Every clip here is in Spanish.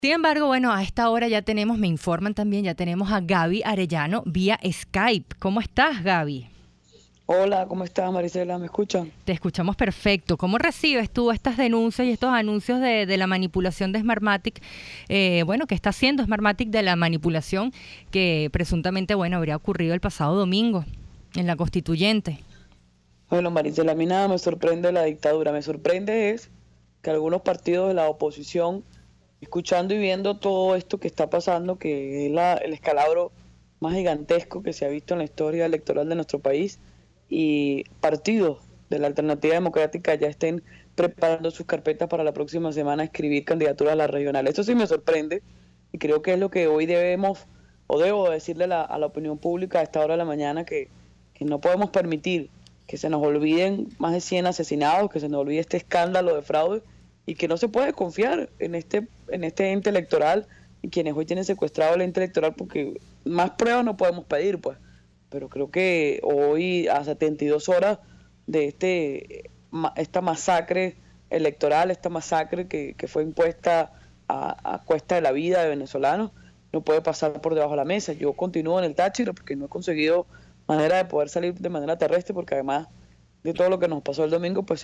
Sin embargo, bueno, a esta hora ya tenemos, me informan también, ya tenemos a Gaby Arellano vía Skype. ¿Cómo estás, Gaby? Hola, ¿cómo estás, Marisela? ¿Me escuchan? Te escuchamos perfecto. ¿Cómo recibes tú estas denuncias y estos anuncios de la manipulación de Smartmatic? Bueno, ¿qué está haciendo Smartmatic de la manipulación que presuntamente, bueno, habría ocurrido el pasado domingo en la Constituyente? Bueno, Marisela, a mí nada me sorprende de la dictadura. Me sorprende es que algunos partidos de la oposición, escuchando y viendo todo esto que está pasando, que es el escalabro más gigantesco que se ha visto en la historia electoral de nuestro país, y partidos de la alternativa democrática ya estén preparando sus carpetas para la próxima semana a escribir candidaturas a las regionales. Eso sí me sorprende y creo que es lo que hoy debemos o debo decirle a la opinión pública a esta hora de la mañana que no podemos permitir que se nos olviden más de 100 asesinados, que se nos olvide este escándalo de fraude y que no se puede confiar en este ente electoral y quienes hoy tienen secuestrado el ente electoral, porque más pruebas no podemos pedir, pues. Pero creo que hoy, a 72 horas de esta masacre electoral, esta masacre que fue impuesta a cuesta de la vida de venezolanos, no puede pasar por debajo de la mesa. Yo continúo en el Táchira porque no he conseguido manera de poder salir de manera terrestre, porque además de todo lo que nos pasó el domingo, pues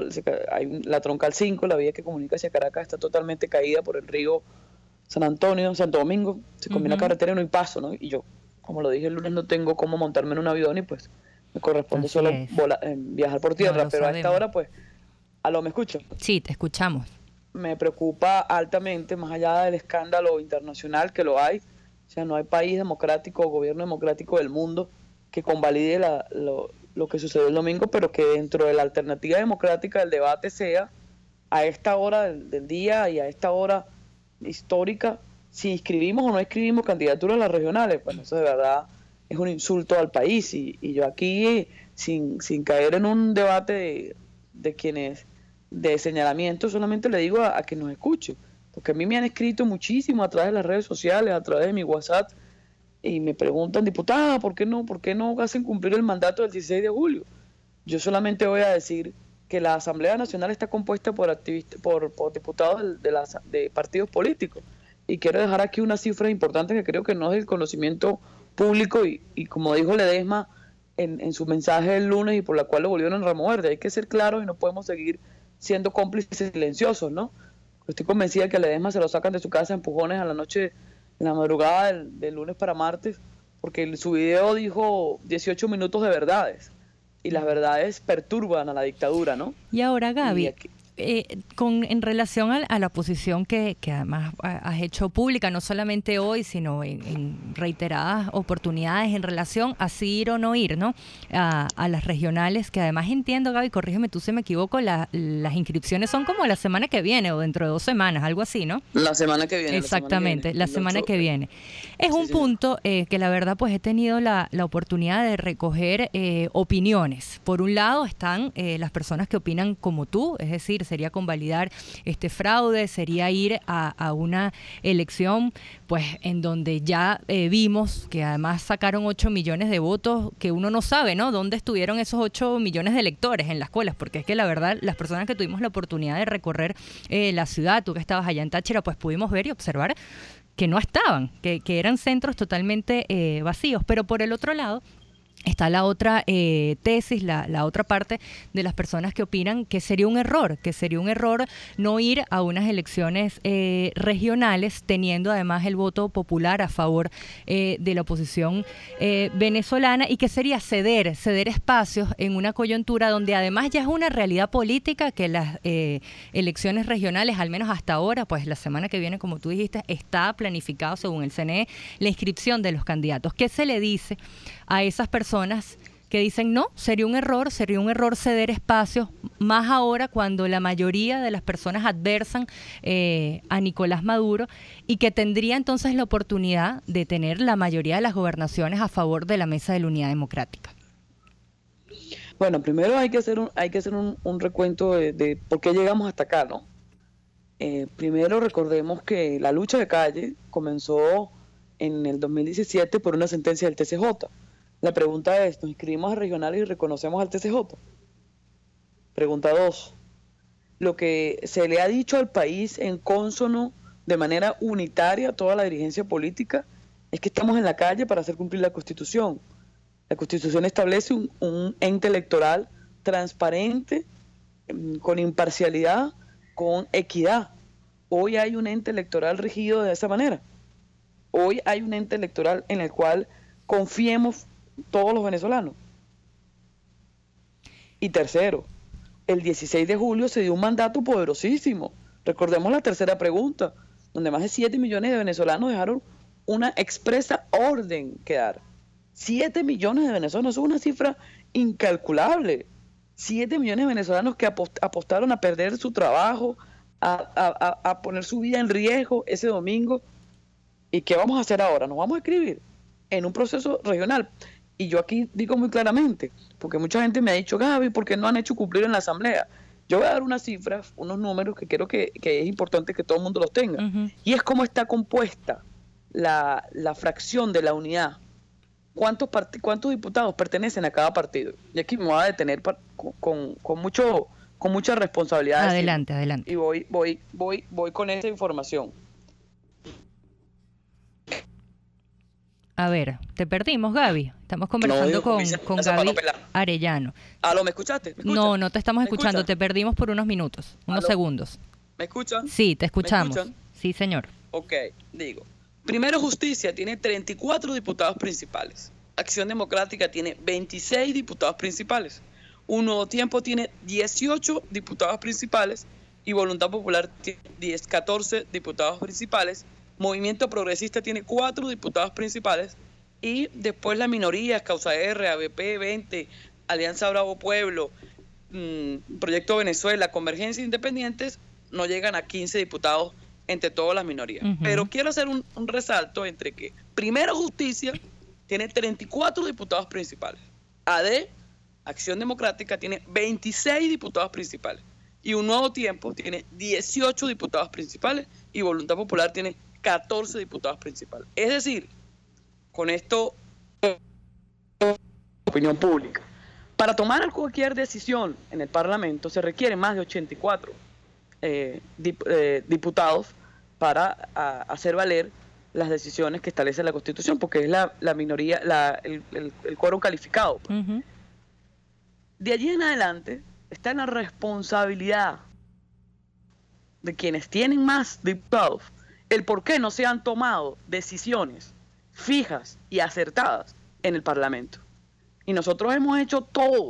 la troncal 5, la vía que comunica hacia Caracas, está totalmente caída por el río San Antonio, Santo Domingo, se combina Ujú. carretera y no hay paso, ¿no? Y yo, como lo dije el lunes, no tengo cómo montarme en un avión y pues me corresponde Así solo es. viajar por No tierra, lo pero a esta sabemos. hora, pues, a lo me escucho. Sí, te escuchamos. Me preocupa altamente, más allá del escándalo internacional que lo hay, o sea, no hay país democrático o gobierno democrático del mundo que convalide lo que sucedió el domingo, pero que dentro de la alternativa democrática del debate sea a esta hora del día y a esta hora histórica, si inscribimos o no inscribimos candidaturas a las regionales. Bueno, eso de verdad es un insulto al país y yo aquí, sin caer en un debate de quienes de señalamiento, solamente le digo a que nos escuche, porque a mí me han escrito muchísimo a través de las redes sociales, a través de mi WhatsApp, y me preguntan, diputada, por qué no hacen cumplir el mandato del 16 de julio? Yo solamente voy a decir que la Asamblea Nacional está compuesta por activistas, por diputados de partidos políticos. Y quiero dejar aquí una cifra importante que creo que no es del conocimiento público y como dijo Ledesma en su mensaje el lunes y por la cual lo volvieron a remover, hay que ser claros y no podemos seguir siendo cómplices silenciosos, ¿no? Estoy convencida que a Ledesma se lo sacan de su casa a empujones a la noche, en la madrugada del lunes para martes, porque en su video dijo 18 minutos de verdades y las verdades perturban a la dictadura, ¿no? Y ahora, Y Gaby, aquí, en relación a la posición que además has hecho pública, no solamente hoy, sino en reiteradas oportunidades en relación a si ir o no ir, ¿no? A las regionales, que además entiendo, Gaby, corrígeme tú si me equivoco, las inscripciones son como la semana que viene o dentro de 2 semanas, algo así, ¿no? la semana que viene, Exactamente, la el semana 8, que viene. Es sí, un señor. punto que la verdad pues he tenido la oportunidad de recoger opiniones. Por un lado están las personas que opinan como tú, es decir, sería convalidar este fraude, sería ir a una elección pues en donde ya vimos que además sacaron 8 millones de votos, que uno no sabe, ¿no? ¿Dónde estuvieron esos 8 millones de electores en las escuelas? Porque es que la verdad, las personas que tuvimos la oportunidad de recorrer la ciudad, tú que estabas allá en Táchira, pues pudimos ver y observar que no estaban, que eran centros totalmente vacíos. Pero por el otro lado, está la otra tesis, la otra parte de las personas que opinan que sería un error no ir a unas elecciones regionales teniendo además el voto popular a favor de la oposición venezolana y que sería ceder espacios en una coyuntura donde además ya es una realidad política que las elecciones regionales, al menos hasta ahora, pues la semana que viene, como tú dijiste, está planificado según el CNE la inscripción de los candidatos. ¿Qué se le dice a esas personas que dicen no, sería un error ceder espacios, más ahora cuando la mayoría de las personas adversan a Nicolás Maduro y que tendría entonces la oportunidad de tener la mayoría de las gobernaciones a favor de la Mesa de la Unidad Democrática? Bueno, primero hay que hacer un recuento de por qué llegamos hasta acá, ¿no? Primero recordemos que la lucha de calle comenzó en el 2017 por una sentencia del TCJ. La pregunta es, ¿nos inscribimos a regionales y reconocemos al TCJ? Pregunta 2. Lo que se le ha dicho al país en cónsono de manera unitaria toda la dirigencia política, es que estamos en la calle para hacer cumplir la Constitución. La Constitución establece un ente electoral transparente, con imparcialidad, con equidad. Hoy hay un ente electoral regido de esa manera. Hoy hay un ente electoral en el cual confiemos todos los venezolanos. Y tercero, el 16 de julio se dio un mandato poderosísimo. Recordemos la tercera pregunta, donde más de 7 millones de venezolanos dejaron una expresa orden que dar. 7 millones de venezolanos, eso es una cifra incalculable. 7 millones de venezolanos que apostaron a perder su trabajo, a poner su vida en riesgo ese domingo. ¿Y qué vamos a hacer ahora? Nos vamos a escribir en un proceso regional. Y yo aquí digo muy claramente, porque mucha gente me ha dicho, Gaby, ¿por qué no han hecho cumplir en la asamblea? Yo voy a dar unas cifras, unos números que creo que es importante que todo el mundo los tenga. Y es cómo está compuesta la fracción de la unidad. ¿Cuántos diputados pertenecen a cada partido? Y aquí me voy a detener con mucha responsabilidad. Adelante, adelante. Y voy con esa información. A ver, te perdimos, Gaby. Estamos conversando con Gaby Arellano. ¿Aló, me escuchaste? ¿Me no te estamos escuchando. Te perdimos por unos minutos, unos segundos. ¿Me escuchan? Sí, te escuchamos. ¿Me escuchan? Sí, señor. Ok, digo. Primero Justicia tiene 34 diputados principales. Acción Democrática tiene 26 diputados principales. Un Nuevo Tiempo tiene 18 diputados principales y Voluntad Popular tiene 14 diputados principales. Movimiento Progresista tiene 4 diputados principales y después la minoría, Causa R, ABP 20, Alianza Bravo Pueblo, Proyecto Venezuela, Convergencia Independientes, no llegan a 15 diputados entre todas las minorías. Pero quiero hacer un resalto entre que primero Justicia tiene 34 diputados principales, AD, Acción Democrática, tiene 26 diputados principales y Un Nuevo Tiempo tiene 18 diputados principales y Voluntad Popular tiene 14 diputados principales. Es decir, con esto, opinión pública. Para tomar cualquier decisión en el Parlamento se requieren más de 84 diputados para hacer valer las decisiones que establece la Constitución, porque es la minoría, el quórum calificado. De allí en adelante está en la responsabilidad de quienes tienen más diputados el por qué no se han tomado decisiones fijas y acertadas en el Parlamento. Y nosotros hemos hecho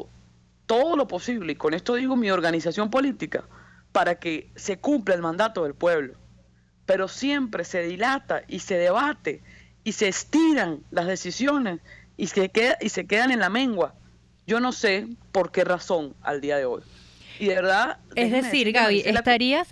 todo lo posible, y con esto digo mi organización política, para que se cumpla el mandato del pueblo. Pero siempre se dilata y se debate y se estiran las decisiones y se quedan en la mengua. Yo no sé por qué razón al día de hoy. Y de verdad... Es decir, Gaby, estarías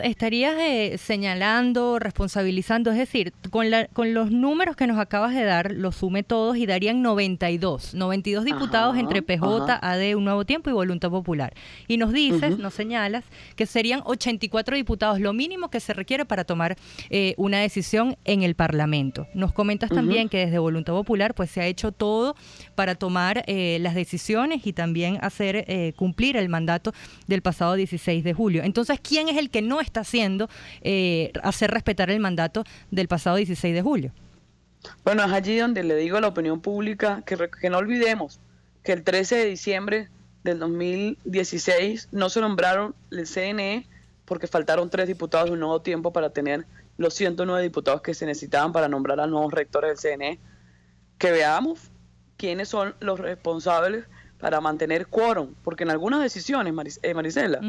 señalando, responsabilizando, es decir, con los números que nos acabas de dar, los sume todos y darían 92 diputados entre PJ, AD, Un Nuevo Tiempo y Voluntad Popular. Y nos dices, nos señalas, que serían 84 diputados, lo mínimo que se requiere para tomar una decisión en el Parlamento. Nos comentas también que desde Voluntad Popular pues se ha hecho todo para tomar las decisiones y también hacer cumplir el mandato del pasado 16 de julio. Entonces, ¿quién es el que no está haciendo hacer respetar el mandato del pasado 16 de julio? Bueno, es allí donde le digo a la opinión pública que no olvidemos que el 13 de diciembre del 2016 no se nombraron el CNE porque faltaron 3 diputados de Un Nuevo Tiempo para tener los 109 diputados que se necesitaban para nombrar a nuevos rectores del CNE. Que veamos quiénes son los responsables para mantener quórum, porque en algunas decisiones, Marisela,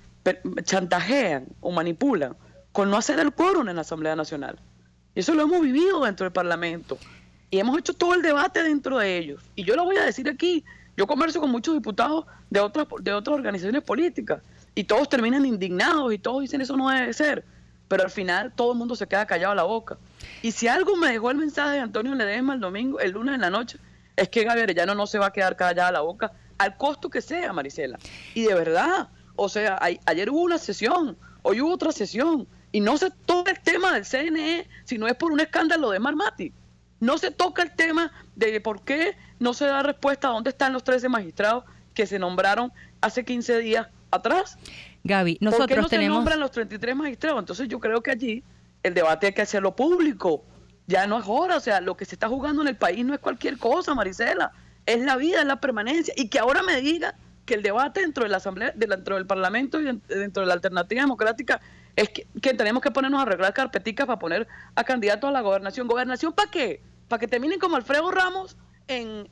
chantajean o manipulan con no hacer el quórum en la Asamblea Nacional. Y eso lo hemos vivido dentro del Parlamento. Y hemos hecho todo el debate dentro de ellos. Y yo lo voy a decir aquí, yo converso con muchos diputados de otras organizaciones políticas, y todos terminan indignados y todos dicen eso no debe ser. Pero al final todo el mundo se queda callado a la boca. Y si algo me dejó el mensaje de Antonio Ledesma el lunes en la noche, es que Gaby Arellano no se va a quedar callada la boca al costo que sea, Marisela. Y de verdad, o sea, ayer hubo una sesión, hoy hubo otra sesión, y no se toca el tema del CNE si no es por un escándalo de Marmati. No se toca el tema de por qué no se da respuesta a dónde están los 13 magistrados que se nombraron hace 15 días atrás. Gaby, nosotros ¿por qué no tenemos... se nombran los 33 magistrados? Entonces yo creo que allí el debate hay que hacerlo público, ya no es hora, o sea, lo que se está jugando en el país no es cualquier cosa, Marisela, es la vida, es la permanencia, y que ahora me diga que el debate dentro de la Asamblea, dentro del Parlamento y dentro de la alternativa democrática es que tenemos que ponernos a arreglar carpeticas para poner a candidatos a la gobernación. ¿Gobernación para qué? Para que terminen como Alfredo Ramos en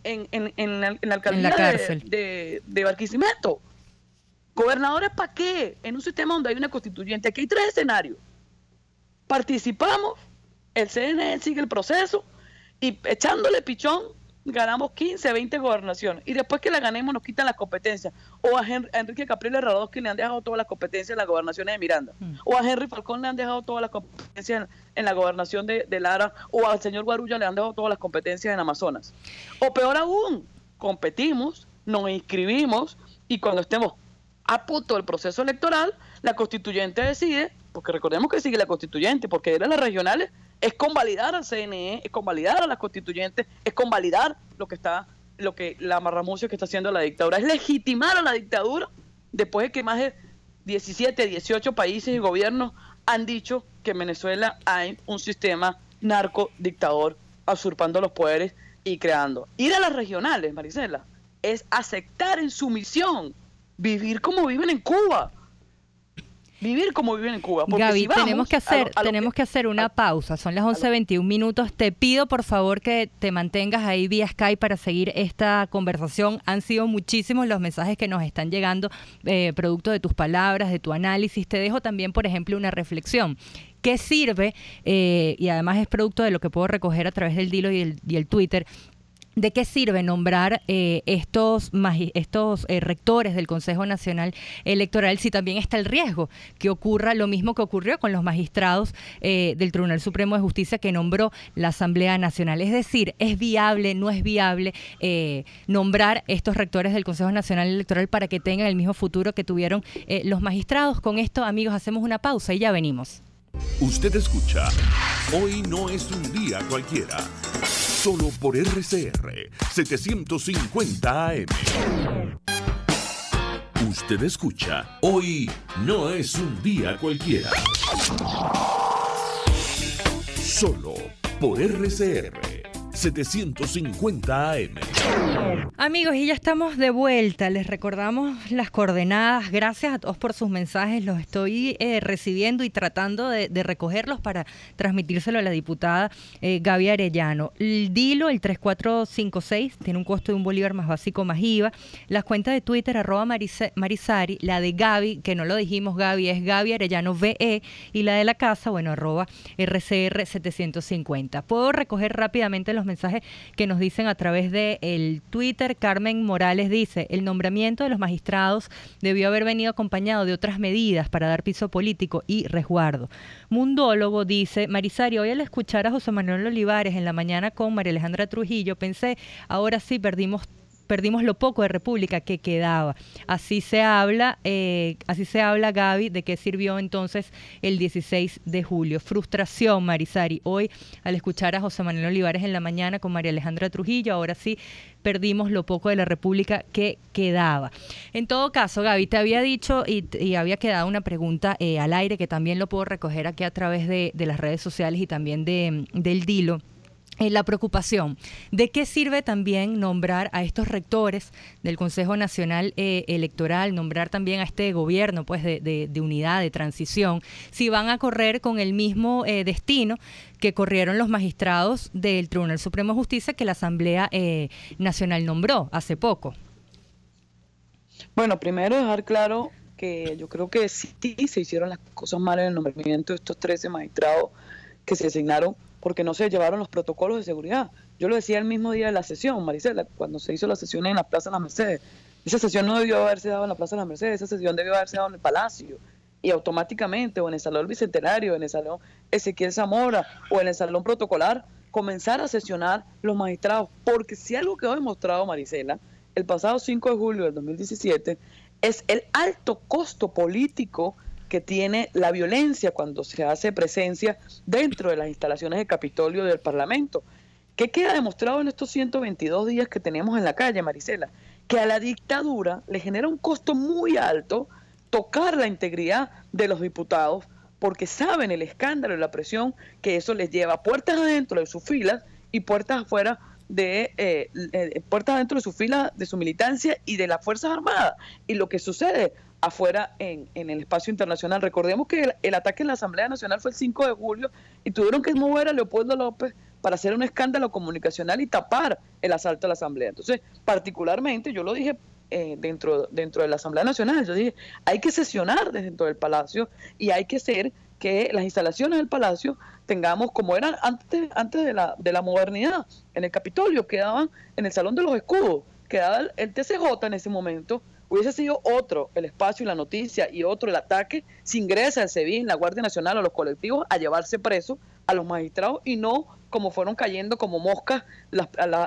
la alcaldía de Barquisimeto. ¿Gobernadores para qué? En un sistema donde hay una constituyente. Aquí hay 3 escenarios. Participamos, el CNE sigue el proceso y echándole pichón ganamos 15, 20 gobernaciones. Y después que la ganemos nos quitan las competencias. O a Enrique Capriles Radosky le han dejado todas las competencias en las gobernaciones de Miranda. O a Henry Falcón le han dejado todas las competencias en la gobernación de Lara. O al señor Guarulla le han dejado todas las competencias en Amazonas. O peor aún, competimos, nos inscribimos y cuando estemos a punto del proceso electoral, la constituyente decide, porque recordemos que sigue la constituyente, porque era las regionales, es convalidar al CNE, es convalidar a las constituyentes, es convalidar lo que la marramucia que está haciendo la dictadura, es legitimar a la dictadura después de que más de 17, 18 países y gobiernos han dicho que en Venezuela hay un sistema narcodictador usurpando los poderes y creando. Ir a las regionales, Marisela, es aceptar en sumisión vivir como viven en Cuba. Vivir como viven en Cuba. Gaby, si tenemos que hacer una pausa. Son las 11:21 minutos. Te pido, por favor, que te mantengas ahí vía Skype para seguir esta conversación. Han sido muchísimos los mensajes que nos están llegando, producto de tus palabras, de tu análisis. Te dejo también, por ejemplo, una reflexión. ¿Qué sirve? Y además es producto de lo que puedo recoger a través del Dilo y el Twitter. ¿De qué sirve nombrar estos rectores del Consejo Nacional Electoral si también está el riesgo que ocurra lo mismo que ocurrió con los magistrados del Tribunal Supremo de Justicia que nombró la Asamblea Nacional? Es decir, ¿es viable, no es viable nombrar estos rectores del Consejo Nacional Electoral para que tengan el mismo futuro que tuvieron los magistrados? Con esto, amigos, hacemos una pausa y ya venimos. Usted escucha Hoy no es un día cualquiera. Solo por RCR 750 AM. Usted escucha Hoy no es un día cualquiera. Solo por RCR 750 AM. Amigos, y ya estamos de vuelta. Les recordamos las coordenadas. Gracias a todos por sus mensajes. Los estoy recibiendo y tratando de recogerlos para transmitírselo a la diputada Gaby Arellano. El Dilo, el 3456, tiene un costo de $1 más básico más IVA. Las cuentas de Twitter, @Marisari. La de Gaby, que no lo dijimos, Gaby, es Gaby Arellano VE. Y la de la casa, bueno, @RCR 750. Puedo recoger rápidamente los mensajes que nos dicen a través de el Twitter. Carmen Morales dice: el nombramiento de los magistrados debió haber venido acompañado de otras medidas para dar piso político y resguardo. Mundólogo dice: Marisari, hoy al escuchar a José Manuel Olivares en la mañana con María Alejandra Trujillo, pensé, ahora sí perdimos lo poco de república que quedaba. Así se habla, Gaby, de qué sirvió entonces el 16 de julio. Frustración, Marisari. Hoy, al escuchar a José Manuel Olivares en la mañana con María Alejandra Trujillo, ahora sí perdimos lo poco de la república que quedaba. En todo caso, Gaby, te había dicho y había quedado una pregunta al aire que también lo puedo recoger aquí a través de las redes sociales y también del Dilo. La preocupación de qué sirve también nombrar a estos rectores del Consejo Nacional Electoral, nombrar también a este gobierno pues de unidad, de transición, si van a correr con el mismo destino que corrieron los magistrados del Tribunal Supremo de Justicia que la Asamblea Nacional nombró hace poco. Bueno, primero dejar claro que yo creo que sí se hicieron las cosas mal en el nombramiento de estos 13 magistrados que se asignaron porque no se llevaron los protocolos de seguridad. Yo lo decía el mismo día de la sesión, Marisela, cuando se hizo la sesión en la Plaza de las Mercedes. Esa sesión no debió haberse dado en la Plaza de las Mercedes, esa sesión debió haberse dado en el Palacio. Y automáticamente, o en el Salón Bicentenario, en el Salón Ezequiel Zamora, o en el Salón Protocolar, comenzar a sesionar los magistrados. Porque si algo quedó demostrado, Marisela, el pasado 5 de julio del 2017, es el alto costo político que tiene la violencia cuando se hace presencia dentro de las instalaciones del Capitolio del Parlamento. ¿Qué queda demostrado en estos 122 días que tenemos en la calle, Marisela? Que a la dictadura le genera un costo muy alto tocar la integridad de los diputados porque saben el escándalo y la presión que eso les lleva, puertas adentro de sus filas y puertas afuera puertas adentro de sus filas, de su militancia y de las Fuerzas Armadas. Y lo que sucede afuera en el espacio internacional. Recordemos que el ataque en la Asamblea Nacional fue el 5 de julio y tuvieron que mover a Leopoldo López para hacer un escándalo comunicacional y tapar el asalto a la Asamblea. Entonces, particularmente, yo lo dije dentro de la Asamblea Nacional, yo dije, hay que sesionar dentro del Palacio y hay que hacer que las instalaciones del Palacio tengamos como eran antes de la modernidad. En el Capitolio quedaban, en el Salón de los Escudos, quedaba el TCJ en ese momento. Hubiese sido otro el espacio y la noticia y otro el ataque si ingresa el SEBIN, la Guardia Nacional o los colectivos a llevarse presos a los magistrados y no como fueron cayendo como moscas las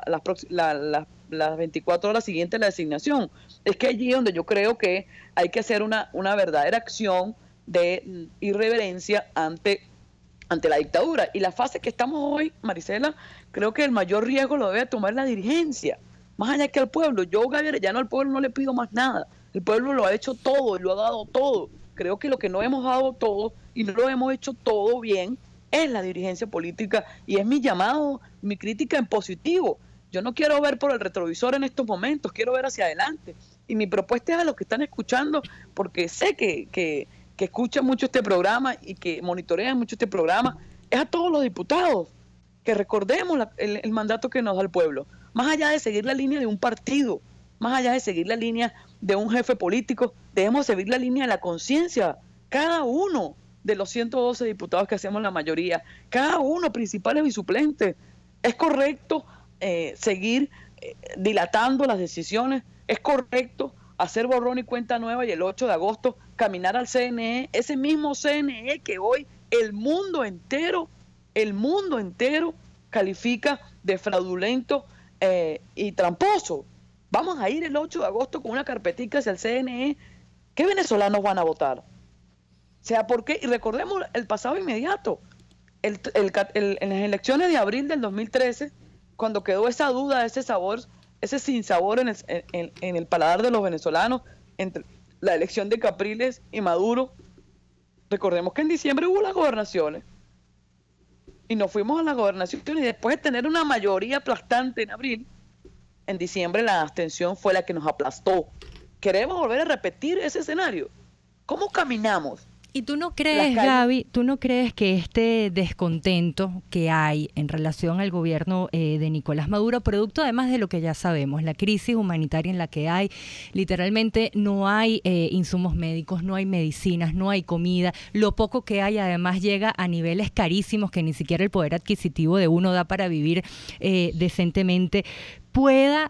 24 horas siguientes a la designación. Es que allí donde yo creo que hay que hacer una verdadera acción de irreverencia ante la dictadura. Y la fase que estamos hoy, Marisela, creo que el mayor riesgo lo debe tomar la dirigencia, más allá que al pueblo. Yo, Gaby Arellano, al pueblo no le pido más nada. El pueblo lo ha hecho todo y lo ha dado todo. Creo que lo que no hemos dado todo y no lo hemos hecho todo bien es la dirigencia política y es mi llamado, mi crítica en positivo. Yo no quiero ver por el retrovisor en estos momentos, quiero ver hacia adelante. Y mi propuesta es a los que están escuchando, porque sé que escuchan mucho este programa y que monitorean mucho este programa, es a todos los diputados, que recordemos el mandato que nos da el pueblo. Más allá de seguir la línea de un partido, más allá de seguir la línea de un jefe político, debemos seguir la línea de la conciencia, cada uno de los 112 diputados que hacemos la mayoría, cada uno, principales y suplentes. Es correcto seguir dilatando las decisiones, es correcto hacer borrón y cuenta nueva y el 8 de agosto caminar al CNE, ese mismo CNE que hoy el mundo entero califica de fraudulento y tramposo. Vamos a ir el 8 de agosto con una carpetica hacia el CNE. ¿Qué venezolanos van a votar? O sea, ¿por qué? Y recordemos el pasado inmediato. En las elecciones de abril del 2013, cuando quedó esa duda, ese sabor, ese sinsabor en el paladar de los venezolanos entre la elección de Capriles y Maduro, recordemos que en diciembre hubo las gobernaciones y nos fuimos a las gobernaciones y después de tener una mayoría aplastante en abril, en diciembre la abstención fue la que nos aplastó. ¿Queremos volver a repetir ese escenario? ¿Cómo caminamos? ¿Y tú no crees, Gaby, que este descontento que hay en relación al gobierno de Nicolás Maduro, producto además de lo que ya sabemos, la crisis humanitaria en la que hay, literalmente no hay insumos médicos, no hay medicinas, no hay comida, lo poco que hay además llega a niveles carísimos que ni siquiera el poder adquisitivo de uno da para vivir decentemente, pueda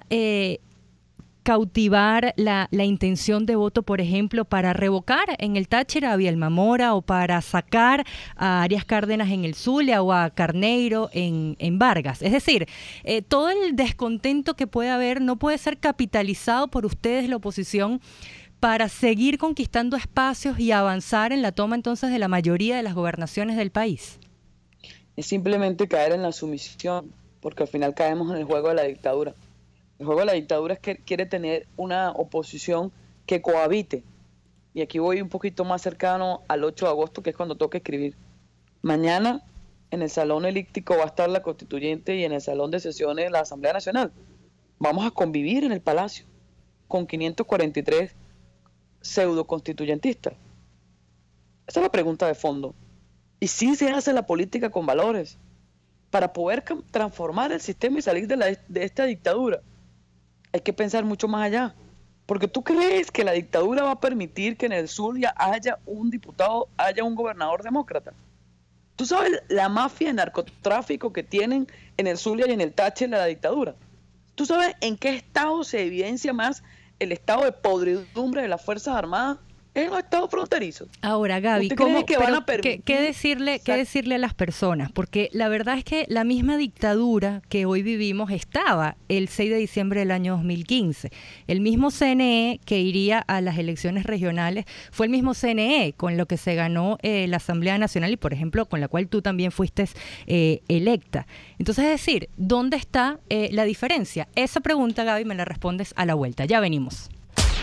cautivar la intención de voto, por ejemplo, para revocar en el Táchira a Abielma Mora o para sacar a Arias Cárdenas en el Zulia o a Carneiro en Vargas? Es decir, todo el descontento que puede haber no puede ser capitalizado por ustedes, la oposición, para seguir conquistando espacios y avanzar en la toma entonces de la mayoría de las gobernaciones del país. Es simplemente caer en la sumisión, porque al final caemos en el juego de la dictadura. El juego de la dictadura es que quiere tener una oposición que cohabite. Y aquí voy un poquito más cercano al 8 de agosto, que es cuando toca escribir. Mañana en el Salón Elíptico va a estar la Constituyente y en el Salón de Sesiones la Asamblea Nacional. Vamos a convivir en el Palacio con 543 pseudo-constituyentistas. Esa es la pregunta de fondo. Y sí se hace la política con valores para poder transformar el sistema y salir de esta dictadura. Hay que pensar mucho más allá, porque tú crees que la dictadura va a permitir que en el Zulia haya un diputado, haya un gobernador demócrata. Tú sabes la mafia de narcotráfico que tienen en el Zulia y en el Táchira la dictadura. Tú sabes en qué estado se evidencia más el estado de podridumbre de las Fuerzas Armadas. En los estados fronterizos. Ahora, Gaby, ¿qué decirle a las personas? Porque la verdad es que la misma dictadura que hoy vivimos estaba el 6 de diciembre del año 2015. El mismo CNE que iría a las elecciones regionales fue el mismo CNE con lo que se ganó la Asamblea Nacional y, por ejemplo, con la cual tú también fuiste electa. Entonces, es decir, ¿dónde está la diferencia? Esa pregunta, Gaby, me la respondes a la vuelta. Ya venimos.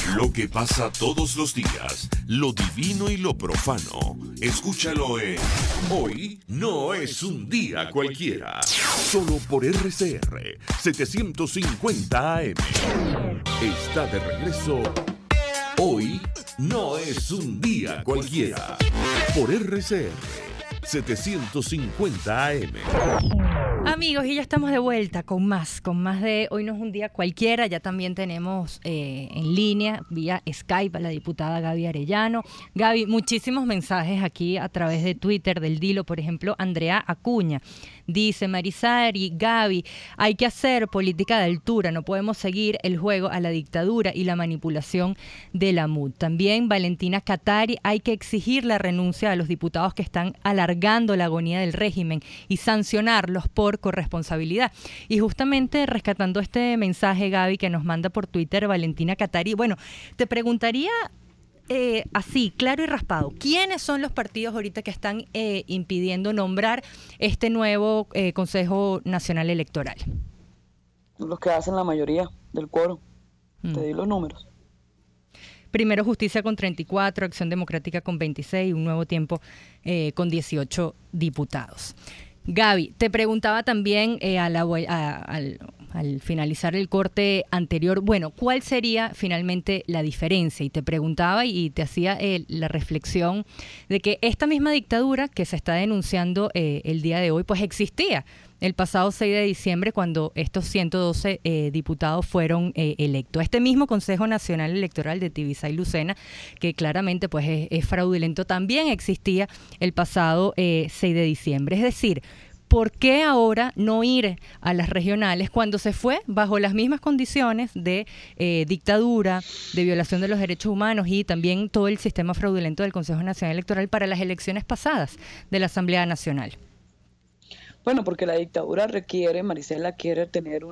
Lo que pasa todos los días, lo divino y lo profano. Escúchalo en Hoy no es un día cualquiera. Solo por RCR 750 AM. Está de regreso. Hoy no es un día cualquiera. Por RCR 750 AM. Amigos, y ya estamos de vuelta con más de Hoy no es un día cualquiera. Ya también tenemos en línea, vía Skype, a la diputada Gaby Arellano. Gaby, muchísimos mensajes aquí a través de Twitter, del Dilo. Por ejemplo, Andrea Acuña dice: Marisari, Gaby, hay que hacer política de altura, no podemos seguir el juego a la dictadura y la manipulación de la MUD. También Valentina Catari: hay que exigir la renuncia a los diputados que están alargando la agonía del régimen y sancionarlos por corresponsabilidad. Y justamente rescatando este mensaje, Gaby, que nos manda por Twitter Valentina Catari, bueno, te preguntaría así, claro y raspado, ¿quiénes son los partidos ahorita que están impidiendo nombrar este nuevo Consejo Nacional Electoral? Los que hacen la mayoría del quórum. Te di los números. Primero Justicia con 34, Acción Democrática con 26, Un Nuevo Tiempo con 18 diputados. Gaby, te preguntaba también al finalizar el corte anterior, bueno, ¿cuál sería finalmente la diferencia? Y te preguntaba y te hacía la reflexión de que esta misma dictadura que se está denunciando el día de hoy, pues existía el pasado 6 de diciembre cuando estos 112 diputados fueron electos. Este mismo Consejo Nacional Electoral de Tibisay y Lucena, que claramente pues es fraudulento, también existía el pasado 6 de diciembre. Es decir, ¿por qué ahora no ir a las regionales cuando se fue bajo las mismas condiciones de dictadura, de violación de los derechos humanos y también todo el sistema fraudulento del Consejo Nacional Electoral para las elecciones pasadas de la Asamblea Nacional? Bueno, porque la dictadura requiere, Marisela quiere tener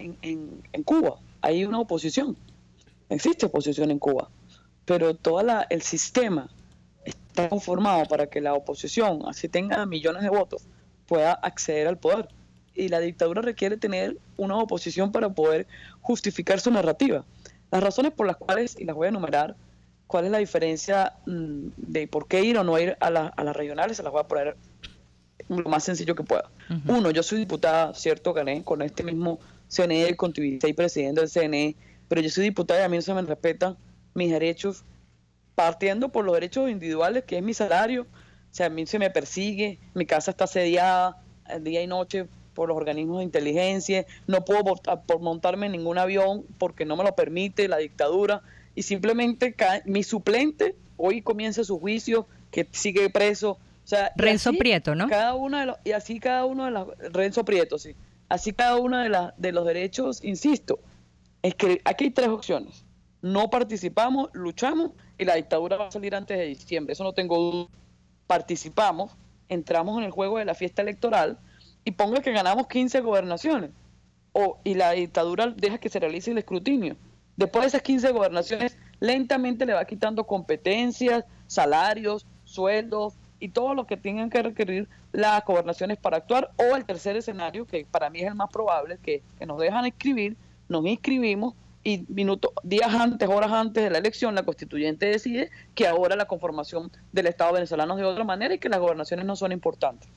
en Cuba, hay una oposición, existe oposición en Cuba, pero todo el sistema está conformado para que la oposición, así tenga millones de votos, pueda acceder al poder. Y la dictadura requiere tener una oposición para poder justificar su narrativa. Las razones por las cuales, y las voy a enumerar, cuál es la diferencia de por qué ir o no ir a las regionales, se las voy a poner lo más sencillo que pueda. Uh-huh. Uno, yo soy diputada, cierto, gané con este mismo CNE, con Tibisay, presidente del CNE, pero yo soy diputada y a mí no se me respetan mis derechos, partiendo por los derechos individuales, que es mi salario. O sea, a mí se me persigue, mi casa está asediada día y noche por los organismos de inteligencia, no puedo votar por montarme en ningún avión porque no me lo permite la dictadura, y simplemente mi suplente hoy comienza su juicio, que sigue preso. O sea, Renzo Prieto, ¿no? Cada uno de los Renzo Prieto, sí. Así cada uno de los derechos, insisto, es que aquí hay tres opciones. No participamos, luchamos y la dictadura va a salir antes de diciembre. Eso no tengo duda. Participamos, entramos en el juego de la fiesta electoral y ponga que ganamos 15 gobernaciones. Y la dictadura deja que se realice el escrutinio. Después de esas 15 gobernaciones, lentamente le va quitando competencias, salarios, sueldos, y todo lo que tengan que requerir las gobernaciones para actuar, o el tercer escenario, que para mí es el más probable, que nos dejan inscribir, nos inscribimos y días antes, horas antes de la elección, la constituyente decide que ahora la conformación del Estado venezolano es de otra manera y que las gobernaciones no son importantes.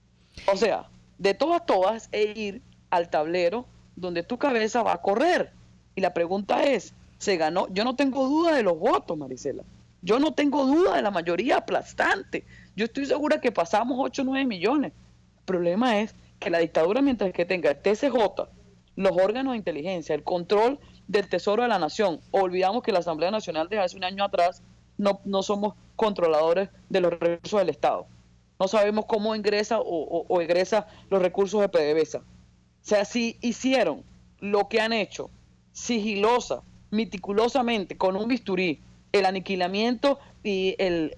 O sea, de todas, es ir al tablero donde tu cabeza va a correr. Y la pregunta es, ¿se ganó? Yo no tengo duda de los votos, Marisela. Yo no tengo duda de la mayoría aplastante. Yo estoy segura que pasamos 8 o 9 millones. El problema es que la dictadura, mientras que tenga el TSJ, los órganos de inteligencia, el control del Tesoro de la Nación, olvidamos que la Asamblea Nacional desde hace un año atrás no somos controladores de los recursos del Estado. No sabemos cómo ingresa o egresa los recursos de PDVSA. O sea, si hicieron lo que han hecho, sigilosa, meticulosamente, con un bisturí, el aniquilamiento y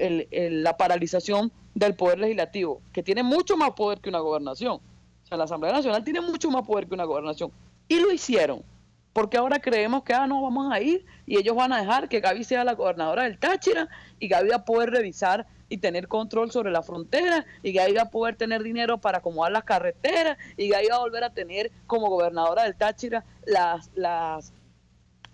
la paralización del poder legislativo, que tiene mucho más poder que una gobernación. O sea, la Asamblea Nacional tiene mucho más poder que una gobernación. Y lo hicieron, porque ahora creemos que no, vamos a ir y ellos van a dejar que Gaby sea la gobernadora del Táchira y Gaby va a poder revisar y tener control sobre la frontera y Gaby va a poder tener dinero para acomodar las carreteras y Gaby va a volver a tener como gobernadora del Táchira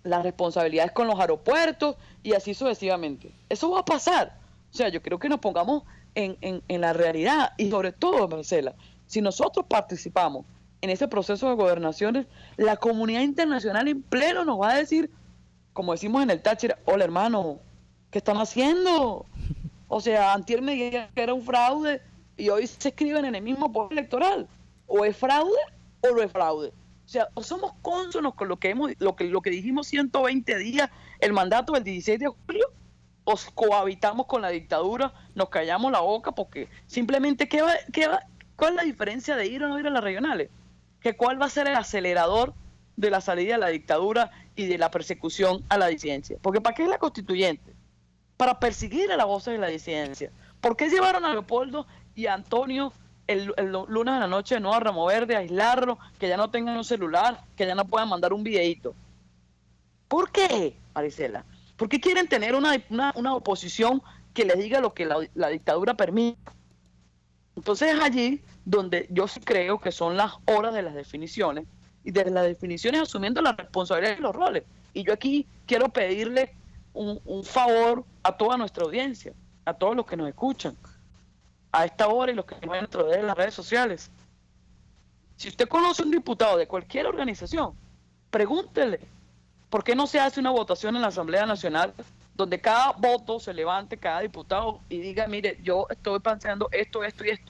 las responsabilidades con los aeropuertos y así sucesivamente. Eso va a pasar. O sea, yo creo que nos pongamos en la realidad y sobre todo, Marcela, si nosotros participamos en ese proceso de gobernaciones, la comunidad internacional en pleno nos va a decir, como decimos en el Táchira, hola hermano, ¿qué están haciendo? O sea, antier me dijeron que era un fraude y hoy se escriben en el mismo poder electoral. O es fraude o no es fraude. O sea, o somos cónsonos con lo que dijimos 120 días, el mandato del 16 de julio, o cohabitamos con la dictadura, nos callamos la boca, porque simplemente, ¿cuál es la diferencia de ir o no ir a las regionales? ¿Que cuál va a ser el acelerador de la salida de la dictadura y de la persecución a la disidencia? Porque ¿para qué es la constituyente? Para perseguir a las voces de la disidencia. ¿Por qué llevaron a Leopoldo y a Antonio el lunes de la noche de nuevo a Ramo Verde, a aislarlo, que ya no tengan un celular, que ya no puedan mandar un videíto? ¿Por qué, Maricela? ¿Por qué quieren tener una oposición que les diga lo que la dictadura permite? Entonces es allí donde yo sí creo que son las horas de las definiciones, y de las definiciones asumiendo la responsabilidad y los roles. Y yo aquí quiero pedirle un favor a toda nuestra audiencia, a todos los que nos escuchan a esta hora y los que nos ven a través de las redes sociales. Si usted conoce un diputado de cualquier organización, pregúntele, ¿por qué no se hace una votación en la Asamblea Nacional donde cada voto se levante, cada diputado, y diga, mire, yo estoy planteando esto, esto y esto?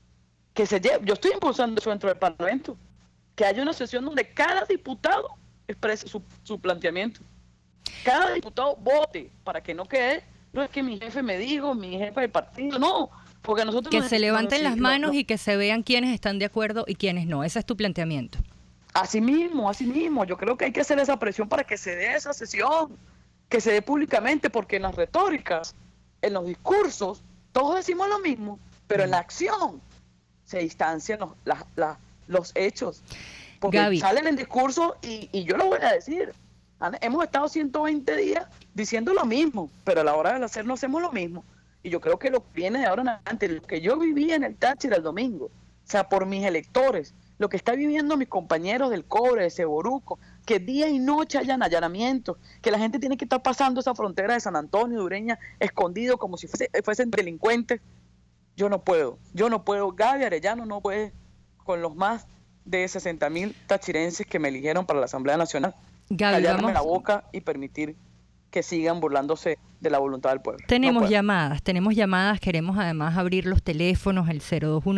Yo estoy impulsando eso dentro del Parlamento, que haya una sesión donde cada diputado exprese su planteamiento. Cada diputado vote para que no quede, no es que mi jefe me dijo, mi jefe del partido, no. Porque nosotros que se levanten las manos y que se vean quiénes están de acuerdo y quiénes no. Ese es tu planteamiento. Así mismo. Yo creo que hay que hacer esa presión para que se dé esa sesión, que se dé públicamente, porque en las retóricas, en los discursos, todos decimos lo mismo, pero en la acción se distancian los hechos. Porque Gaby, salen en discurso y yo lo voy a decir. Hemos estado 120 días diciendo lo mismo, pero a la hora de hacer no hacemos lo mismo. Y yo creo que lo que viene de ahora en adelante, lo que yo viví en el Táchira el domingo, o sea, por mis electores, lo que está viviendo mis compañeros del Cobre, de Seboruco, que día y noche hayan allanamientos, que la gente tiene que estar pasando esa frontera de San Antonio, de Ureña, escondido como si fuesen delincuentes. Yo no puedo. Gaby Arellano no puede con los más de 60.000 tachirenses que me eligieron para la Asamblea Nacional. Gaby, callarme la boca y permitir que sigan burlándose de la voluntad del pueblo. Tenemos llamadas, queremos además abrir los teléfonos, el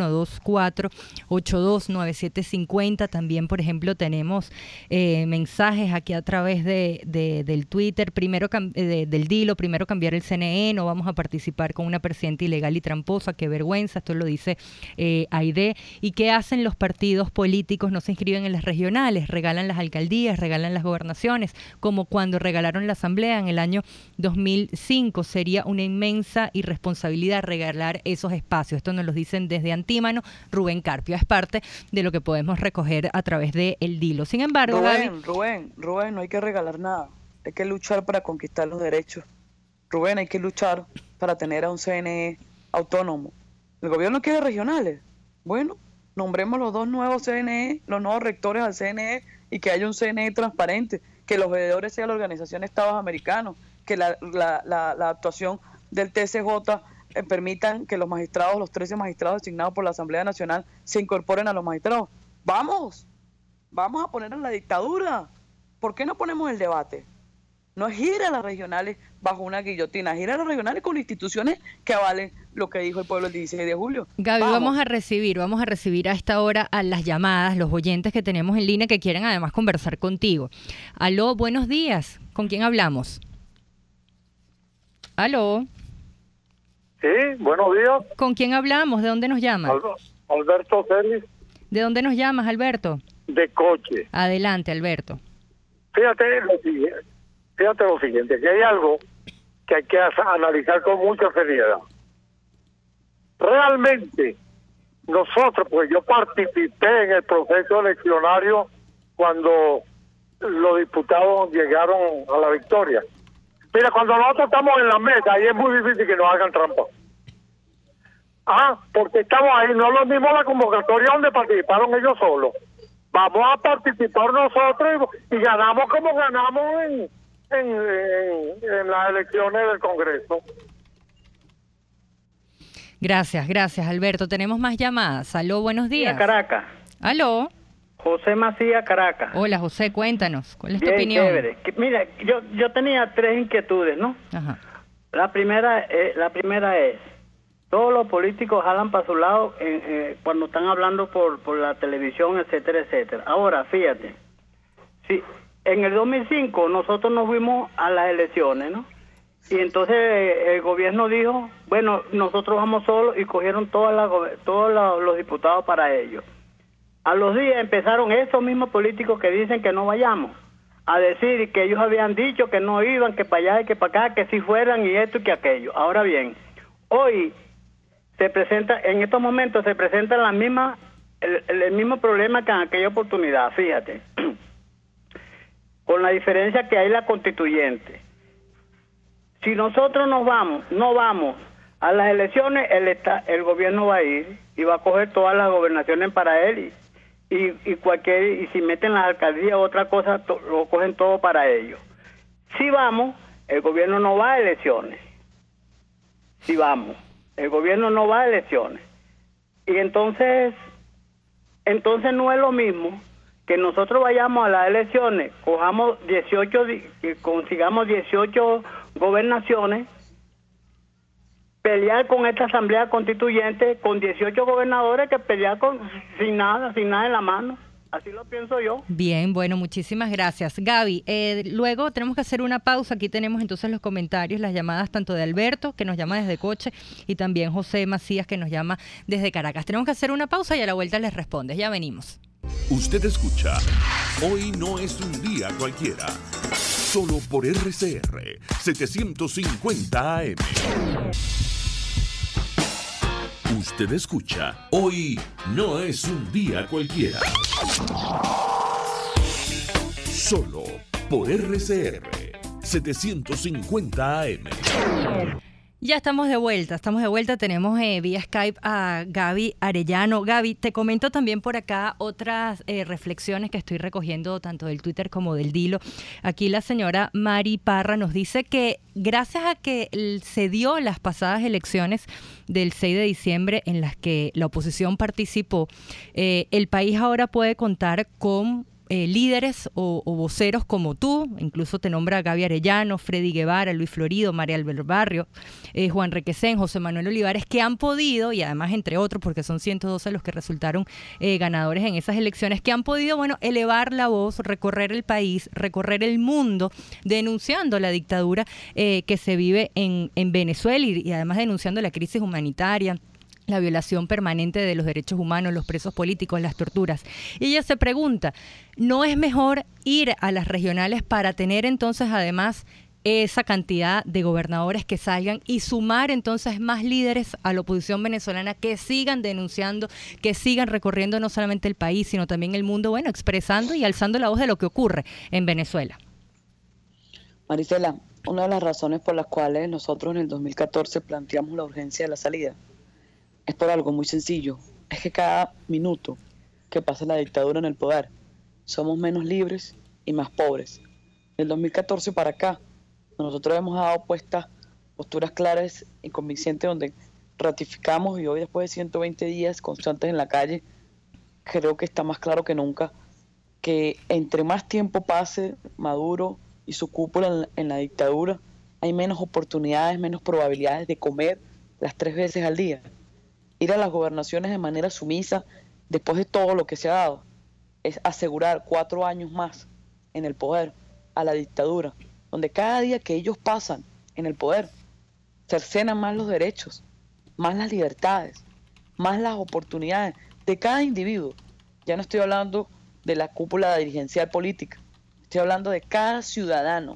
02124-829750, también por ejemplo tenemos mensajes aquí a través del Twitter, del Dilo, primero cambiar el CNE, no vamos a participar con una presidenta ilegal y tramposa, qué vergüenza, esto lo dice Aide. ¿Y qué hacen los partidos políticos? No se inscriben en las regionales, regalan las alcaldías, regalan las gobernaciones, como cuando regalaron la asamblea en el año 2005. Sería una inmensa irresponsabilidad regalar esos espacios. Esto nos lo dicen desde Antímano. Rubén Carpio es parte de lo que podemos recoger a través de El Dilo. Sin embargo, Rubén, no hay que regalar nada. Hay que luchar para conquistar los derechos. Rubén, hay que luchar para tener a un CNE autónomo. ¿El gobierno quiere regionales? Bueno, nombremos los dos nuevos CNE, los nuevos rectores al CNE, y que haya un CNE transparente, que los veedores sean la Organización de Estados Americanos, que la actuación del TCJ permitan que los magistrados, los 13 magistrados designados por la Asamblea Nacional, se incorporen a los magistrados. Vamos a poner en la dictadura. ¿Por qué no ponemos el debate? No es ir a las regionales bajo una guillotina, es ir a las regionales con instituciones que avalen lo que dijo el pueblo el 16 de julio. Gaby, vamos a recibir a esta hora a las llamadas, los oyentes que tenemos en línea que quieren además conversar contigo. Aló, buenos días. ¿Con quién hablamos? Aló. Sí, buenos días. ¿Con quién hablamos? ¿De dónde nos llamas? Alberto Celis. ¿De dónde nos llamas, Alberto? De Coche. Adelante, Alberto. Fíjate lo siguiente, que hay algo que hay que analizar con mucha seriedad. Realmente, nosotros, pues yo participé en el proceso eleccionario cuando los diputados llegaron a la victoria. Mira, cuando nosotros estamos en la mesa, ahí es muy difícil que nos hagan trampa. Porque estamos ahí, no es lo mismo la convocatoria donde participaron ellos solos, vamos a participar nosotros y ganamos como ganamos en las elecciones del Congreso. Gracias, Alberto. Tenemos más llamadas. Aló, buenos días. Caracas. Aló. José Macías, Caracas. Hola, José, cuéntanos. ¿Cuál es tu Bien, opinión? Chévere. Mira, yo tenía 3 inquietudes, ¿no? Ajá. La primera es, todos los políticos jalan para su lado cuando están hablando por la televisión, etcétera, etcétera. Ahora, fíjate, si en el 2005 nosotros nos fuimos a las elecciones, ¿no? Y entonces el gobierno dijo, bueno, nosotros vamos solos, y cogieron todos los diputados para ellos. A los días empezaron esos mismos políticos que dicen que no vayamos a decir que ellos habían dicho que no iban, que para allá y que para acá, que si fueran y esto y que aquello. Ahora bien, hoy en estos momentos se presenta el mismo problema que en aquella oportunidad, fíjate, con la diferencia que hay la constituyente. Si nosotros no vamos a las elecciones, el gobierno va a ir y va a coger todas las gobernaciones para él y si meten las alcaldías o otra cosa, lo cogen todo para ellos. Si vamos, el gobierno no va a elecciones. Si vamos, el gobierno no va a elecciones. Y entonces no es lo mismo que nosotros vayamos a las elecciones, consigamos 18 gobernaciones, pelear con esta asamblea constituyente con 18 gobernadores que pelear sin nada en la mano. Así lo pienso yo. Bien, bueno, muchísimas gracias. Gaby, luego tenemos que hacer una pausa. Aquí tenemos entonces los comentarios, las llamadas tanto de Alberto, que nos llama desde Coche, y también José Macías, que nos llama desde Caracas. Tenemos que hacer una pausa y a la vuelta les respondes. Ya venimos. Usted escucha Hoy no es un día cualquiera, solo por RCR 750 AM. Usted escucha Hoy no es un día cualquiera, solo por RCR 750 AM. Ya estamos de vuelta, tenemos vía Skype a Gaby Arellano. Gaby, te comento también por acá otras reflexiones que estoy recogiendo tanto del Twitter como del Dilo. Aquí la señora Mari Parra nos dice que gracias a que se dio las pasadas elecciones del 6 de diciembre en las que la oposición participó, el país ahora puede contar con líderes o voceros como tú, incluso te nombra Gaby Arellano, Freddy Guevara, Luis Florido, María Albert Barrio, Juan Requesén, José Manuel Olivares, que han podido, y además entre otros, porque son 112 los que resultaron ganadores en esas elecciones, que han podido, bueno, elevar la voz, recorrer el país, recorrer el mundo, denunciando la dictadura que se vive en Venezuela y además denunciando la crisis humanitaria, la violación permanente de los derechos humanos, los presos políticos, las torturas. Y ella se pregunta, ¿no es mejor ir a las regionales para tener entonces además esa cantidad de gobernadores que salgan y sumar entonces más líderes a la oposición venezolana que sigan denunciando, que sigan recorriendo no solamente el país, sino también el mundo, bueno, expresando y alzando la voz de lo que ocurre en Venezuela? Marisela, una de las razones por las cuales nosotros en el 2014 planteamos la urgencia de la salida es por algo muy sencillo. Es que cada minuto que pasa la dictadura en el poder, somos menos libres y más pobres. Del 2014 para acá, nosotros hemos dado posturas claras y convincentes donde ratificamos, y hoy después de 120 días constantes en la calle, creo que está más claro que nunca que entre más tiempo pase Maduro y su cúpula en la dictadura, hay menos oportunidades, menos probabilidades de comer las 3 veces al día. Ir a las gobernaciones de manera sumisa, después de todo lo que se ha dado, es asegurar 4 años más en el poder a la dictadura, donde cada día que ellos pasan en el poder, cercenan más los derechos, más las libertades, más las oportunidades de cada individuo. Ya no estoy hablando de la cúpula dirigencial política, estoy hablando de cada ciudadano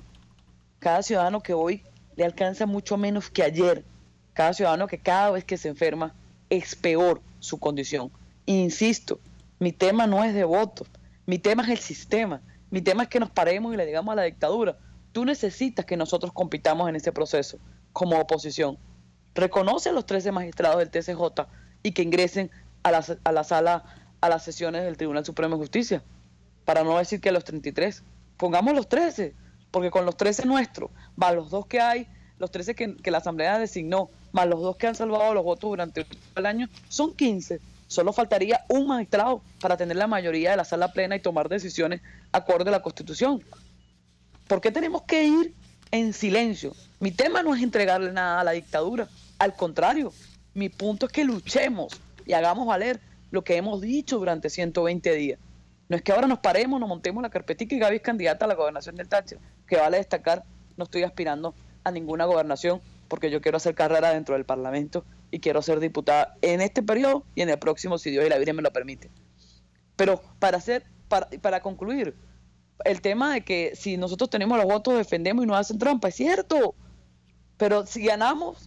que hoy le alcanza mucho menos que ayer, cada ciudadano que cada vez que se enferma es peor su condición. Insisto, mi tema no es de votos, mi tema es el sistema, mi tema es que nos paremos y le digamos a la dictadura, tú necesitas que nosotros compitamos en ese proceso como oposición. Reconoce a los 13 magistrados del TCJ y que ingresen a la sala a las sesiones del Tribunal Supremo de Justicia, para no decir que los 33. Pongamos los 13, porque con los 13 nuestros, más los 2 que hay, los 13 que la Asamblea designó, más los 2 que han salvado los votos durante el año, son 15. Solo faltaría un magistrado para tener la mayoría de la sala plena y tomar decisiones acorde a la Constitución. ¿Por qué tenemos que ir en silencio? Mi tema no es entregarle nada a la dictadura, al contrario, mi punto es que luchemos y hagamos valer lo que hemos dicho durante 120 días. No es que ahora nos paremos, nos montemos la carpetica y Gaby es candidata a la gobernación del Táchira, que vale destacar, no estoy aspirando a ninguna gobernación porque yo quiero hacer carrera dentro del Parlamento y quiero ser diputada en este periodo y en el próximo, si Dios y la Virgen me lo permite. Pero para concluir, el tema de que si nosotros tenemos los votos defendemos y nos hacen trampa, es cierto, pero si ganamos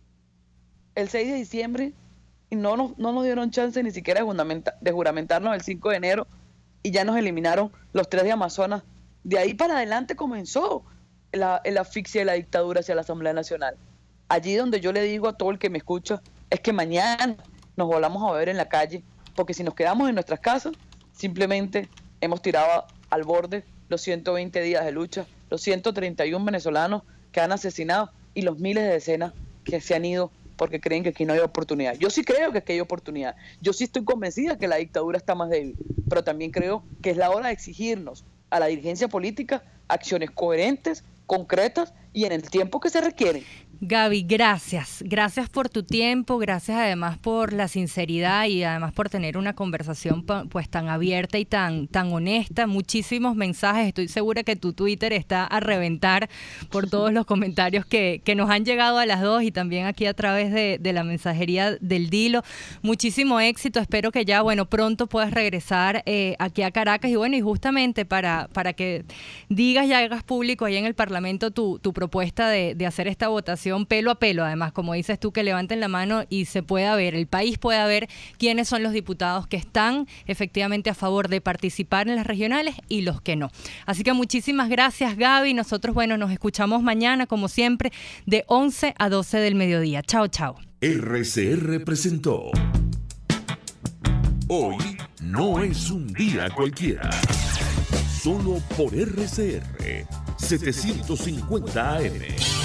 el 6 de diciembre y no nos dieron chance ni siquiera de juramentarnos el 5 de enero y ya nos eliminaron los 3 de Amazonas, de ahí para adelante comenzó la asfixia de la dictadura hacia la Asamblea Nacional. Allí donde yo le digo a todo el que me escucha es que mañana nos volvamos a ver en la calle, porque si nos quedamos en nuestras casas, simplemente hemos tirado al borde los 120 días de lucha, los 131 venezolanos que han asesinado y los miles de decenas que se han ido porque creen que aquí no hay oportunidad. Yo sí creo que aquí hay oportunidad. Yo sí estoy convencida que la dictadura está más débil, pero también creo que es la hora de exigirnos a la dirigencia política acciones coherentes, concretas y en el tiempo que se requieren. Gaby, gracias. Gracias por tu tiempo, gracias además por la sinceridad y además por tener una conversación pues tan abierta y tan honesta. Muchísimos mensajes. Estoy segura que tu Twitter está a reventar por todos los comentarios que nos han llegado a las dos y también aquí a través de la mensajería del Dilo. Muchísimo éxito. Espero que ya, pronto puedas regresar aquí a Caracas y justamente para que digas y hagas público ahí en el Parlamento tu propuesta de hacer esta votación pelo a pelo, además, como dices tú, que levanten la mano y se pueda ver, el país pueda ver quiénes son los diputados que están efectivamente a favor de participar en las regionales y los que no. Así que muchísimas gracias, Gaby. Nosotros, nos escuchamos mañana, como siempre, de 11 a 12 del mediodía. Chao, chao. RCR presentó Hoy no es un día cualquiera. Solo por RCR 750 AM.